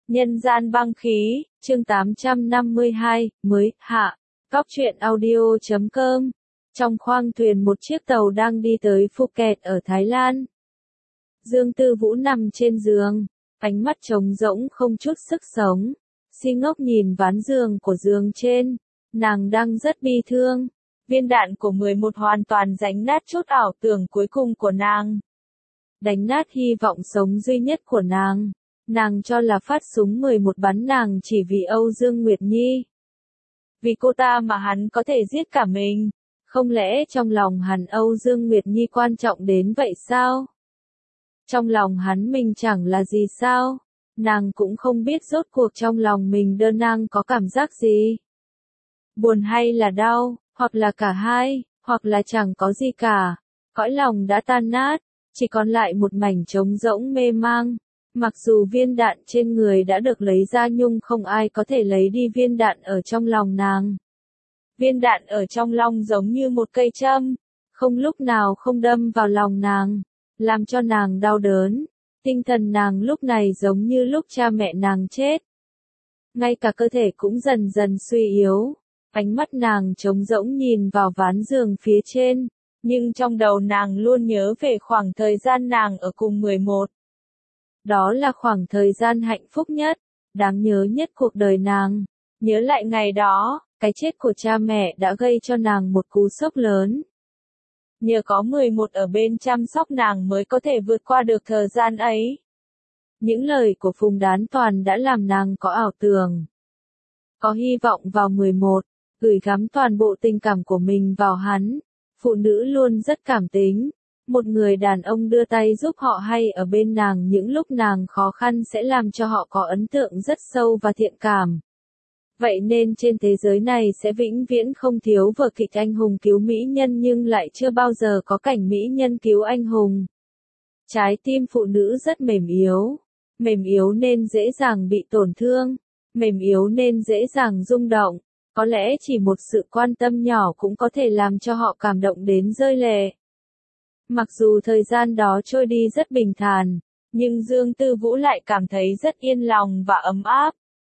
Nhân gian băng khí, chương 852, mới, hạ. Góc truyện audio.com. Trong khoang thuyền một chiếc tàu đang đi tới Phuket ở Thái Lan. Dương Tư Vũ nằm trên giường, ánh mắt trống rỗng không chút sức sống. Si ngốc nhìn ván giường của giường trên, nàng đang rất bi thương. Viên đạn của 11 hoàn toàn đánh nát chút ảo tưởng cuối cùng của nàng. Đánh nát hy vọng sống duy nhất của nàng. Nàng cho là phát súng 11 bắn nàng chỉ vì Âu Dương Nguyệt Nhi. Vì cô ta mà hắn có thể giết cả mình. Không lẽ trong lòng hắn Âu Dương Nguyệt Nhi quan trọng đến vậy sao? Trong lòng hắn mình chẳng là gì sao? Nàng cũng không biết rốt cuộc trong lòng mình đơn nàng có cảm giác gì. Buồn hay là đau, hoặc là cả hai, hoặc là chẳng có gì cả. Cõi lòng đã tan nát, chỉ còn lại một mảnh trống rỗng mê mang. Mặc dù viên đạn trên người đã được lấy ra nhưng không ai có thể lấy đi viên đạn ở trong lòng nàng. Viên đạn ở trong lòng giống như một cây châm, không lúc nào không đâm vào lòng nàng, làm cho nàng đau đớn. Tinh thần nàng lúc này giống như lúc cha mẹ nàng chết. Ngay cả cơ thể cũng dần dần suy yếu, ánh mắt nàng trống rỗng nhìn vào ván giường phía trên, nhưng trong đầu nàng luôn nhớ về khoảng thời gian nàng ở cùng 11. Đó là khoảng thời gian hạnh phúc nhất, đáng nhớ nhất cuộc đời nàng. Nhớ lại ngày đó, cái chết của cha mẹ đã gây cho nàng một cú sốc lớn. Nhờ có 11 ở bên chăm sóc nàng mới có thể vượt qua được thời gian ấy. Những lời của Phùng Đán Toàn đã làm nàng có ảo tưởng. Có hy vọng vào 11, gửi gắm toàn bộ tình cảm của mình vào hắn. Phụ nữ luôn rất cảm tính. Một người đàn ông đưa tay giúp họ hay ở bên nàng những lúc nàng khó khăn sẽ làm cho họ có ấn tượng rất sâu và thiện cảm. Vậy nên trên thế giới này sẽ vĩnh viễn không thiếu vở kịch anh hùng cứu mỹ nhân nhưng lại chưa bao giờ có cảnh mỹ nhân cứu anh hùng. Trái tim phụ nữ rất mềm yếu nên dễ dàng bị tổn thương, mềm yếu nên dễ dàng rung động. Có lẽ chỉ một sự quan tâm nhỏ cũng có thể làm cho họ cảm động đến rơi lệ. Mặc dù thời gian đó trôi đi rất bình thản, nhưng Dương Tư Vũ lại cảm thấy rất yên lòng và ấm áp.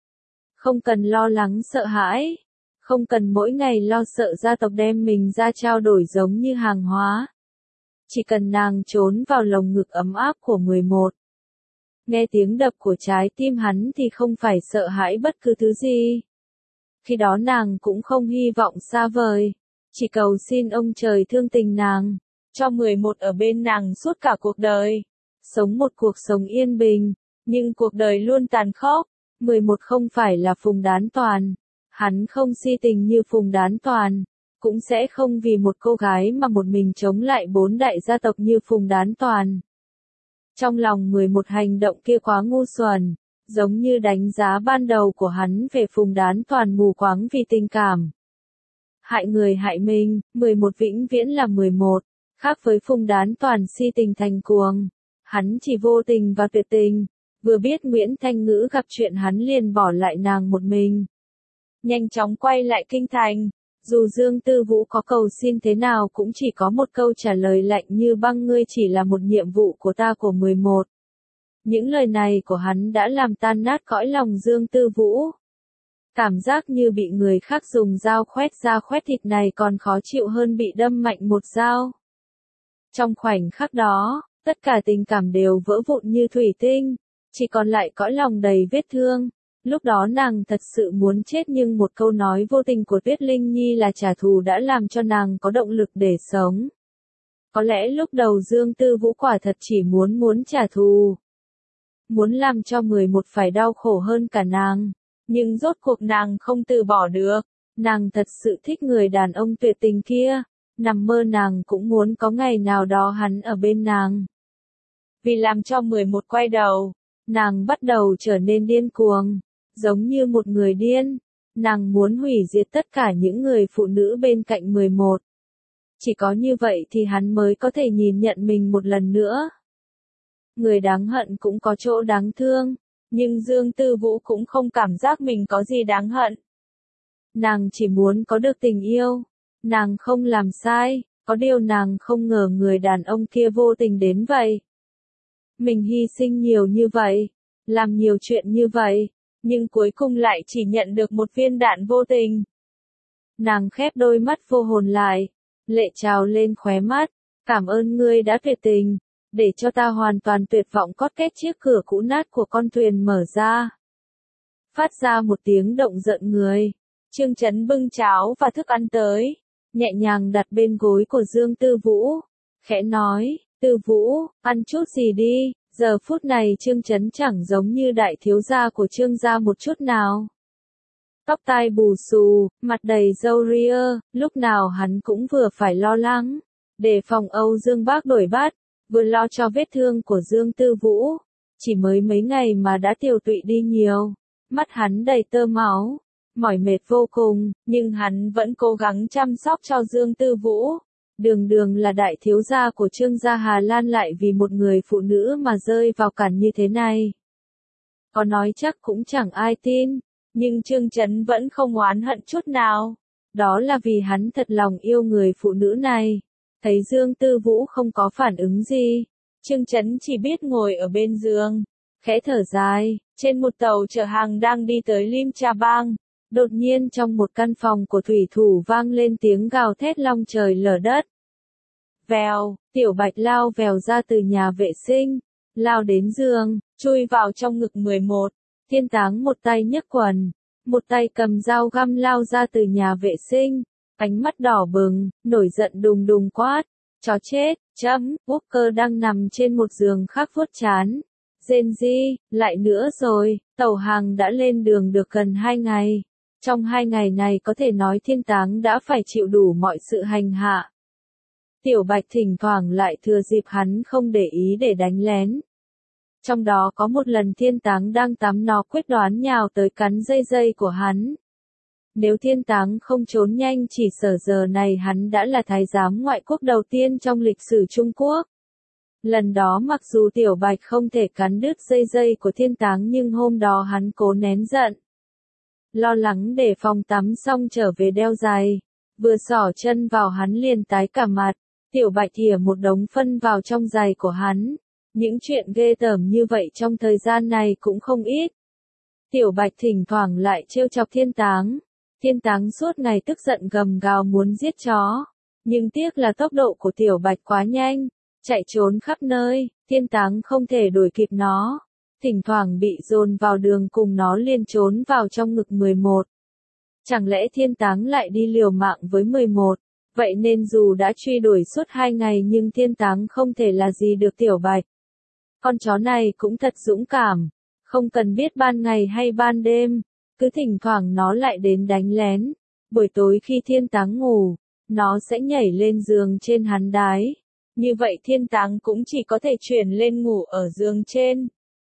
Không cần lo lắng sợ hãi, không cần mỗi ngày lo sợ gia tộc đem mình ra trao đổi giống như hàng hóa. Chỉ cần nàng trốn vào lồng ngực ấm áp của 11. Nghe tiếng đập của trái tim hắn thì không phải sợ hãi bất cứ thứ gì. Khi đó nàng cũng không hy vọng xa vời, chỉ cầu xin ông trời thương tình nàng. Cho 11 ở bên nàng suốt cả cuộc đời. Sống một cuộc sống yên bình, nhưng cuộc đời luôn tàn khốc. 11 không phải là Phùng Đán Toàn. Hắn không si tình như Phùng Đán Toàn. Cũng sẽ không vì một cô gái mà một mình chống lại 4 đại gia tộc như Phùng Đán Toàn. Trong lòng 11 hành động kia quá ngu xuẩn. Giống như đánh giá ban đầu của hắn về Phùng Đán Toàn mù quáng vì tình cảm. Hại người hại mình, 11 vĩnh viễn là 11. Khác với Phùng Đán Toàn si tình thành cuồng, hắn chỉ vô tình và tuyệt tình. Vừa biết Nguyễn Thanh Ngữ gặp chuyện hắn liền bỏ lại nàng một mình. Nhanh chóng quay lại kinh thành, dù Dương Tư Vũ có cầu xin thế nào cũng chỉ có một câu trả lời lạnh như băng: ngươi chỉ là một nhiệm vụ của ta của 11. Những lời này của hắn đã làm tan nát cõi lòng Dương Tư Vũ. Cảm giác như bị người khác dùng dao khoét da khoét thịt này còn khó chịu hơn bị đâm mạnh một dao. Trong khoảnh khắc đó, tất cả tình cảm đều vỡ vụn như thủy tinh, chỉ còn lại cõi lòng đầy vết thương. Lúc đó nàng thật sự muốn chết nhưng một câu nói vô tình của Tuyết Linh Nhi là trả thù đã làm cho nàng có động lực để sống. Có lẽ lúc đầu Dương Tư Vũ quả thật chỉ muốn trả thù. Muốn làm cho 11 phải đau khổ hơn cả nàng. Nhưng rốt cuộc nàng không từ bỏ được. Nàng thật sự thích người đàn ông tuyệt tình kia. Nằm mơ nàng cũng muốn có ngày nào đó hắn ở bên nàng. Vì làm cho 11 quay đầu, nàng bắt đầu trở nên điên cuồng, giống như một người điên. Nàng muốn hủy diệt tất cả những người phụ nữ bên cạnh 11. Chỉ có như vậy thì hắn mới có thể nhìn nhận mình một lần nữa. Người đáng hận cũng có chỗ đáng thương, nhưng Dương Tư Vũ cũng không cảm giác mình có gì đáng hận. Nàng chỉ muốn có được tình yêu. Nàng không làm sai, có điều nàng không ngờ người đàn ông kia vô tình đến vậy. Mình hy sinh nhiều như vậy, làm nhiều chuyện như vậy, nhưng cuối cùng lại chỉ nhận được một viên đạn vô tình. Nàng khép đôi mắt vô hồn lại, lệ trào lên khóe mắt, cảm ơn ngươi đã tuyệt tình, để cho ta hoàn toàn tuyệt vọng. Cót két chiếc cửa cũ nát của con thuyền mở ra. Phát ra một tiếng động giận người. Trương Chấn bưng cháo và thức ăn tới, nhẹ nhàng đặt bên gối của Dương Tư Vũ, khẽ nói, Tư Vũ, ăn chút gì đi. Giờ phút này Trương Chấn chẳng giống như đại thiếu gia của Trương gia một chút nào. Tóc tai bù xù, mặt đầy râu ria, lúc nào hắn cũng vừa phải lo lắng, đề phòng Âu Dương Bác đổi bắt, vừa lo cho vết thương của Dương Tư Vũ. Chỉ mới mấy ngày mà đã tiều tụy đi nhiều, mắt hắn đầy tơ máu, mỏi mệt vô cùng, nhưng hắn vẫn cố gắng chăm sóc cho Dương Tư Vũ. Đường đường là đại thiếu gia của Trương gia Hà Lan lại vì một người phụ nữ mà rơi vào cảnh như thế này. Có nói chắc cũng chẳng ai tin, nhưng Trương Chấn vẫn không oán hận chút nào. Đó là vì hắn thật lòng yêu người phụ nữ này. Thấy Dương Tư Vũ không có phản ứng gì, Trương Chấn chỉ biết ngồi ở bên giường, khẽ thở dài. Trên một tàu chở hàng đang đi tới Lim Cha Bang, đột nhiên trong một căn phòng của thủy thủ vang lên tiếng gào thét long trời lở đất. Vèo, Tiểu Bạch lao vèo ra từ nhà vệ sinh, lao đến giường, chui vào trong ngực 11. Thiên Táng một tay nhấc quần, một tay cầm dao găm lao ra từ nhà vệ sinh, ánh mắt đỏ bừng, nổi giận đùng đùng quát, chó chết, chấm. Walker đang nằm trên một giường khác vuốt trán, rên rỉ, lại nữa rồi. Tàu hàng đã lên đường được gần 2 ngày. Trong 2 ngày này có thể nói Thiên Táng đã phải chịu đủ mọi sự hành hạ. Tiểu Bạch thỉnh thoảng lại thừa dịp hắn không để ý để đánh lén. Trong đó có một lần Thiên Táng đang tắm nó quyết đoán nhào tới cắn dây của hắn. Nếu Thiên Táng không trốn nhanh chỉ sợ giờ này hắn đã là thái giám ngoại quốc đầu tiên trong lịch sử Trung Quốc. Lần đó mặc dù Tiểu Bạch không thể cắn đứt dây của Thiên Táng nhưng hôm đó hắn cố nén giận. Lo lắng để phòng tắm xong trở về đeo giày, vừa xỏ chân vào hắn liền tái cả mặt. Tiểu Bạch thìa một đống phân vào trong giày của hắn. Những chuyện ghê tởm như vậy trong thời gian này cũng không ít. Tiểu Bạch thỉnh thoảng lại trêu chọc Thiên Táng. Thiên Táng suốt ngày tức giận gầm gào muốn giết chó. Nhưng tiếc là tốc độ của Tiểu Bạch quá nhanh, chạy trốn khắp nơi, Thiên Táng không thể đuổi kịp nó. Thỉnh thoảng bị dồn vào đường cùng nó liền trốn vào trong ngực 11. Chẳng lẽ Thiên Táng lại đi liều mạng với 11? Vậy nên dù đã truy đuổi suốt 2 ngày nhưng Thiên Táng không thể là gì được Tiểu Bạch. Con chó này cũng thật dũng cảm, không cần biết ban ngày hay ban đêm, cứ thỉnh thoảng nó lại đến đánh lén. Buổi tối khi Thiên Táng ngủ, nó sẽ nhảy lên giường trên hắn đái. Như vậy Thiên Táng cũng chỉ có thể chuyển lên ngủ ở giường trên.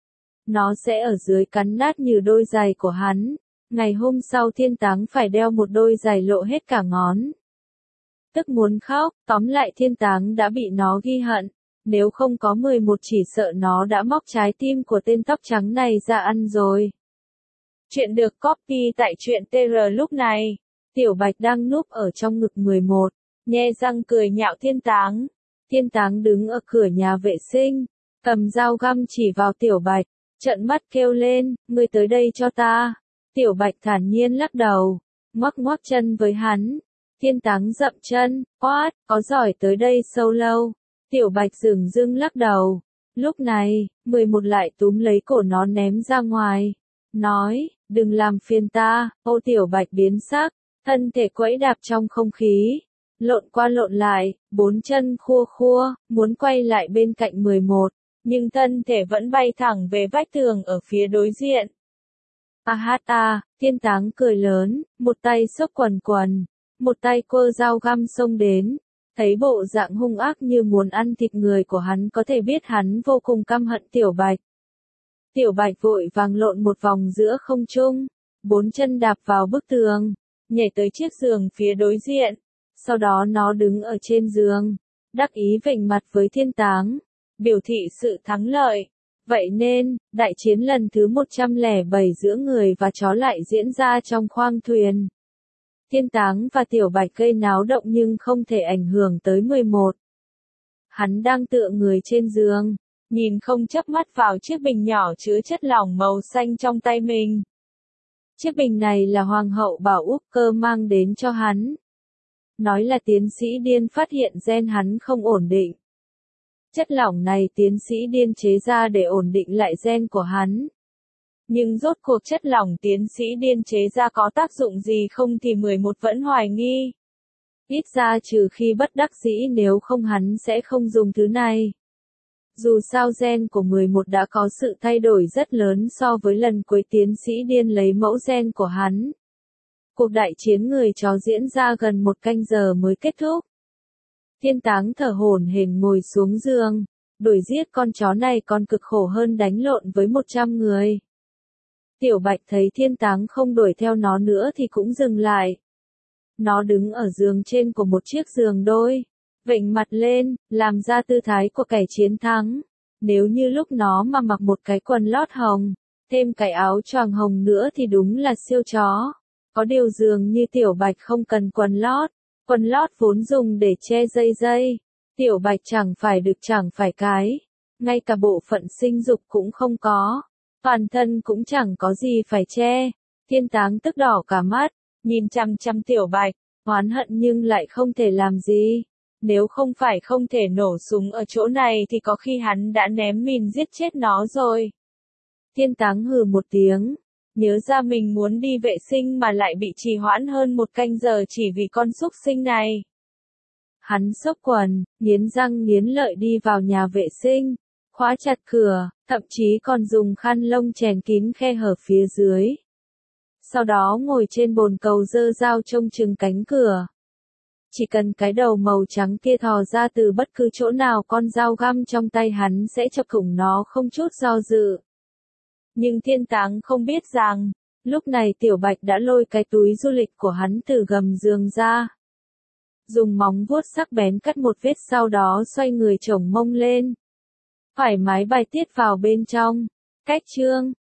Nó sẽ ở dưới cắn nát như đôi giày của hắn. Ngày hôm sau Thiên Táng phải đeo một đôi giày lộ hết cả ngón. Tức muốn khóc, tóm lại Thiên Táng đã bị nó ghi hận. Nếu không có 11 chỉ sợ nó đã móc trái tim của tên tóc trắng này ra ăn rồi. Chuyện được copy tại truyện TR lúc này. Tiểu Bạch đang núp ở trong ngực 11, nhe răng cười nhạo Thiên Táng. Thiên Táng đứng ở cửa nhà vệ sinh, cầm dao găm chỉ vào Tiểu Bạch, trợn mắt kêu lên, ngươi tới đây cho ta. Tiểu Bạch thản nhiên lắc đầu, ngoắc chân với hắn. Thiên Táng dậm chân, quát, có giỏi tới đây sâu lâu. Tiểu Bạch dửng dưng lắc đầu. Lúc này, 11 lại túm lấy cổ nó ném ra ngoài. Nói, đừng làm phiền ta. Ô Tiểu Bạch biến sắc, thân thể quẫy đạp trong không khí. Lộn qua lộn lại, 4 chân khua, muốn quay lại bên cạnh 11. Nhưng thân thể vẫn bay thẳng về vách tường ở phía đối diện. Thiên Táng cười lớn, một tay xốc quần, một tay quơ dao găm xông đến. Thấy bộ dạng hung ác như muốn ăn thịt người của hắn có thể biết hắn vô cùng căm hận Tiểu Bạch. Tiểu Bạch vội vàng lộn một vòng giữa không trung, 4 chân đạp vào bức tường, nhảy tới chiếc giường phía đối diện. Sau đó nó đứng ở trên giường, đắc ý vểnh mặt với Thiên Táng, biểu thị sự thắng lợi. Vậy nên, đại chiến lần thứ 107 giữa người và chó lại diễn ra trong khoang thuyền. Thiên Táng và Tiểu Bạch gây náo động nhưng không thể ảnh hưởng tới 11. Hắn đang tựa người trên giường, nhìn không chớp mắt vào chiếc bình nhỏ chứa chất lỏng màu xanh trong tay mình. Chiếc bình này là Hoàng hậu Bảo Úc Cơ mang đến cho hắn. Nói là tiến sĩ Điên phát hiện gen hắn không ổn định. Chất lỏng này tiến sĩ Điên chế ra để ổn định lại gen của hắn. Nhưng rốt cuộc chất lỏng tiến sĩ Điên chế ra có tác dụng gì không thì 11 vẫn hoài nghi. Ít ra trừ khi bất đắc dĩ, nếu không hắn sẽ không dùng thứ này. Dù sao gen của 11 đã có sự thay đổi rất lớn so với lần cuối tiến sĩ Điên lấy mẫu gen của hắn. Cuộc đại chiến người chó diễn ra gần 1 canh giờ mới kết thúc. Thiên Táng thở hổn hển ngồi xuống giường. Đuổi giết con chó này còn cực khổ hơn đánh lộn với 100 người. Tiểu Bạch thấy Thiên Táng không đuổi theo nó nữa thì cũng dừng lại. Nó đứng ở giường trên của một chiếc giường đôi, vểnh mặt lên, làm ra tư thái của kẻ chiến thắng. Nếu như lúc nó mà mặc một cái quần lót hồng, thêm cái áo choàng hồng nữa thì đúng là siêu chó. Có điều dường như Tiểu Bạch không cần quần lót vốn dùng để che dây. Tiểu Bạch chẳng phải đực chẳng phải cái, ngay cả bộ phận sinh dục cũng không có, toàn thân cũng chẳng có gì phải che. Thiên Táng tức đỏ cả mắt, nhìn chằm chằm Tiểu Bạch, oán hận nhưng lại không thể làm gì. Nếu không phải không thể nổ súng ở chỗ này thì có khi hắn đã ném mìn giết chết nó rồi. Thiên Táng hừ một tiếng, nhớ ra mình muốn đi vệ sinh mà lại bị trì hoãn hơn 1 canh giờ chỉ vì con súc sinh này. Hắn xốc quần, nghiến răng nghiến lợi đi vào nhà vệ sinh, khóa chặt cửa, thậm chí còn dùng khăn lông chèn kín khe hở phía dưới. Sau đó ngồi trên bồn cầu giơ dao trông chừng cánh cửa. Chỉ cần cái đầu màu trắng kia thò ra từ bất cứ chỗ nào, con dao găm trong tay hắn sẽ chọc thủng nó không chút do dự. Nhưng Thiên Táng không biết rằng, lúc này Tiểu Bạch đã lôi cái túi du lịch của hắn từ gầm giường ra. Dùng móng vuốt sắc bén cắt một vết, sau đó xoay người chổng mông lên. Thoải mái bài tiết vào bên trong. Cách chương